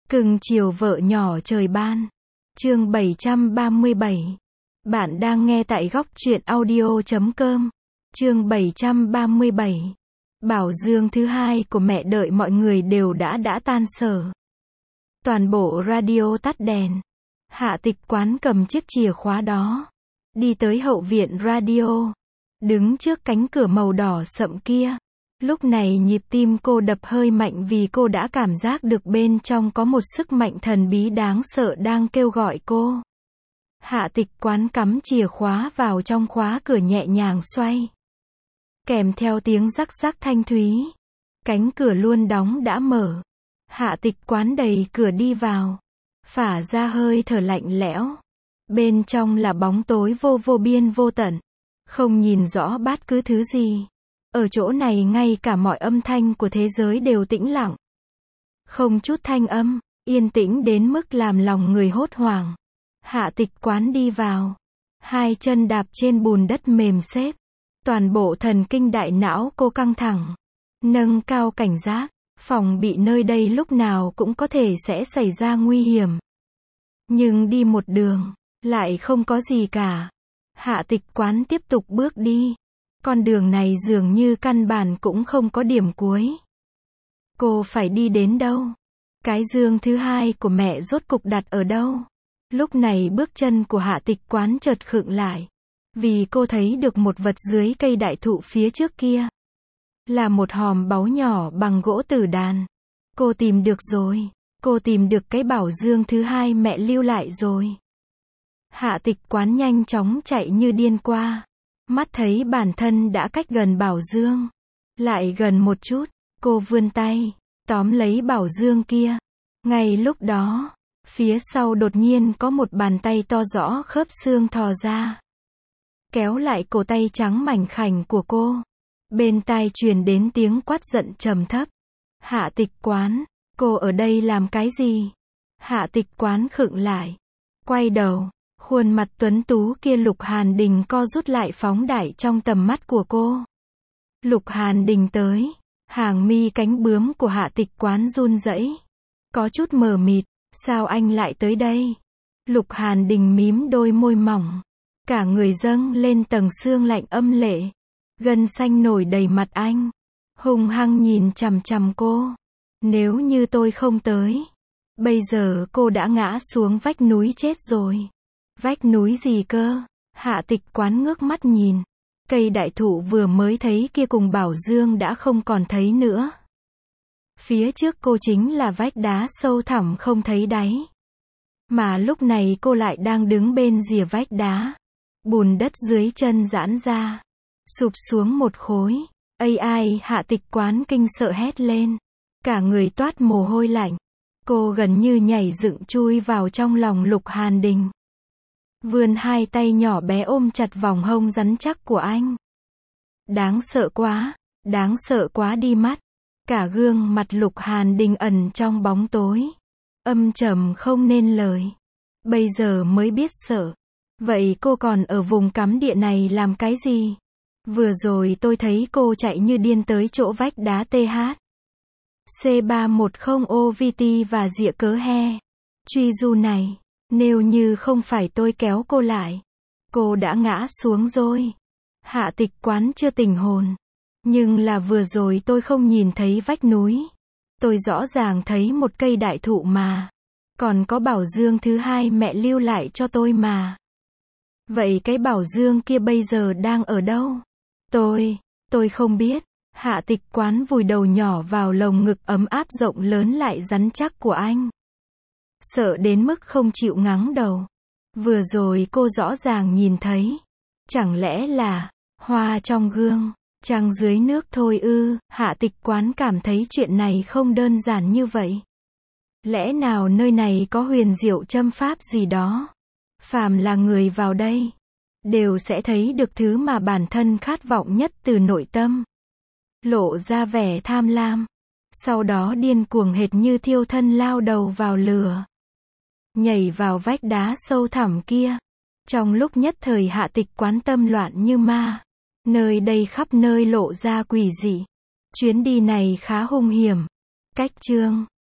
Cưng chiều vợ nhỏ trời ban. Chương 737. Bạn đang nghe tại góc truyện audio.com. Chương 737. Bảo dương thứ hai của mẹ đợi mọi người đều đã tan sở. Toàn bộ radio tắt đèn. Hạ Tịch Quán cầm chiếc chìa khóa đó, đi tới hậu viện radio, đứng trước cánh cửa màu đỏ sậm kia. Lúc này nhịp tim cô đập hơi mạnh vì cô đã cảm giác được bên trong có một sức mạnh thần bí đáng sợ đang kêu gọi cô. Hạ Tịch Quán cắm chìa khóa vào trong khóa cửa nhẹ nhàng xoay, kèm theo tiếng rắc rắc thanh thúy. Cánh cửa luôn đóng đã mở. Hạ Tịch Quán đẩy cửa đi vào, phả ra hơi thở lạnh lẽo. Bên trong là bóng tối vô biên vô tận, không nhìn rõ bất cứ thứ gì. Ở chỗ này ngay cả mọi âm thanh của thế giới đều tĩnh lặng. Không chút thanh âm, yên tĩnh đến mức làm lòng người hốt hoảng. Hạ Tịch Quán đi vào, hai chân đạp trên bùn đất mềm xếp. Toàn bộ thần kinh đại não cô căng thẳng, nâng cao cảnh giác, phòng bị nơi đây lúc nào cũng có thể sẽ xảy ra nguy hiểm. Nhưng đi một đường, lại không có gì cả. Hạ Tịch Quán tiếp tục bước đi. Con đường này dường như căn bản cũng không có điểm cuối. Cô phải đi đến đâu? Cái dương thứ hai của mẹ rốt cục đặt ở đâu? Lúc này bước chân của Hạ Tịch Quán chợt khựng lại, vì cô thấy được một vật dưới cây đại thụ phía trước kia. Là một hòm báu nhỏ bằng gỗ tử đàn. Cô tìm được rồi. Cô tìm được cái bảo dương thứ hai mẹ lưu lại rồi. Hạ Tịch Quán nhanh chóng chạy như điên qua. Mắt thấy bản thân đã cách gần bảo dương. Lại gần một chút, cô vươn tay, tóm lấy bảo dương kia. Ngay lúc đó, phía sau đột nhiên có một bàn tay to rõ khớp xương thò ra, kéo lại cổ tay trắng mảnh khảnh của cô. Bên tai truyền đến tiếng quát giận trầm thấp. Hạ Tịch Quán, cô ở đây làm cái gì? Hạ Tịch Quán khựng lại, quay đầu. Khuôn mặt tuấn tú kia Lục Hàn Đình co rút lại phóng đại trong tầm mắt của cô. Lục Hàn Đình tới. Hàng mi cánh bướm của Hạ Tịch Quán run rẩy, có chút mờ mịt. Sao anh lại tới đây? Lục Hàn Đình mím đôi môi mỏng, cả người dâng lên tầng xương lạnh âm lệ. Gân xanh nổi đầy mặt anh, hung hăng nhìn chằm chằm cô. Nếu như tôi không tới, bây giờ cô đã ngã xuống vách núi chết rồi. Vách núi gì cơ? Hạ Tịch Quán ngước mắt nhìn. Cây đại thụ vừa mới thấy kia cùng bảo dương đã không còn thấy nữa. Phía trước cô chính là vách đá sâu thẳm không thấy đáy. Mà lúc này cô lại đang đứng bên rìa vách đá. Bùn đất dưới chân giãn ra, sụp xuống một khối. Ai, Hạ Tịch Quán kinh sợ hét lên. Cả người toát mồ hôi lạnh. Cô gần như nhảy dựng chui vào trong lòng Lục Hàn Đình. Vươn hai tay nhỏ bé ôm chặt vòng hông rắn chắc của anh. Đáng sợ quá đi mắt. Cả gương mặt Lục Hàn Đình ẩn trong bóng tối, âm trầm không nên lời. Bây giờ mới biết sợ. Vậy cô còn ở vùng cấm địa này làm cái gì? Vừa rồi tôi thấy cô chạy như điên tới chỗ vách đá TH C310 OVT và Dịa Cớ He Truy Du này. Nếu như không phải tôi kéo cô lại, cô đã ngã xuống rồi. Hạ Tịch Quán chưa tỉnh hồn. Nhưng là vừa rồi tôi không nhìn thấy vách núi. Tôi rõ ràng thấy một cây đại thụ mà. Còn có bảo dương thứ hai mẹ lưu lại cho tôi mà. Vậy cái bảo dương kia bây giờ đang ở đâu? Tôi không biết. Hạ Tịch Quán vùi đầu nhỏ vào lồng ngực ấm áp rộng lớn lại rắn chắc của anh. Sợ đến mức không chịu ngáng đầu. Vừa rồi cô rõ ràng nhìn thấy. Chẳng lẽ là hoa trong gương, trăng dưới nước thôi ư? Hạ Tịch Quán cảm thấy chuyện này không đơn giản như vậy. Lẽ nào nơi này có huyền diệu châm pháp gì đó? Phàm là người vào đây, đều sẽ thấy được thứ mà bản thân khát vọng nhất từ nội tâm. Lộ ra vẻ tham lam. Sau đó điên cuồng hệt như thiêu thân lao đầu vào lửa. Nhảy vào vách đá sâu thẳm kia. Trong lúc nhất thời Hạ Tịch Quán tâm loạn như ma. Nơi đây khắp nơi lộ ra quỷ dị. Chuyến đi này khá hung hiểm. Cách chương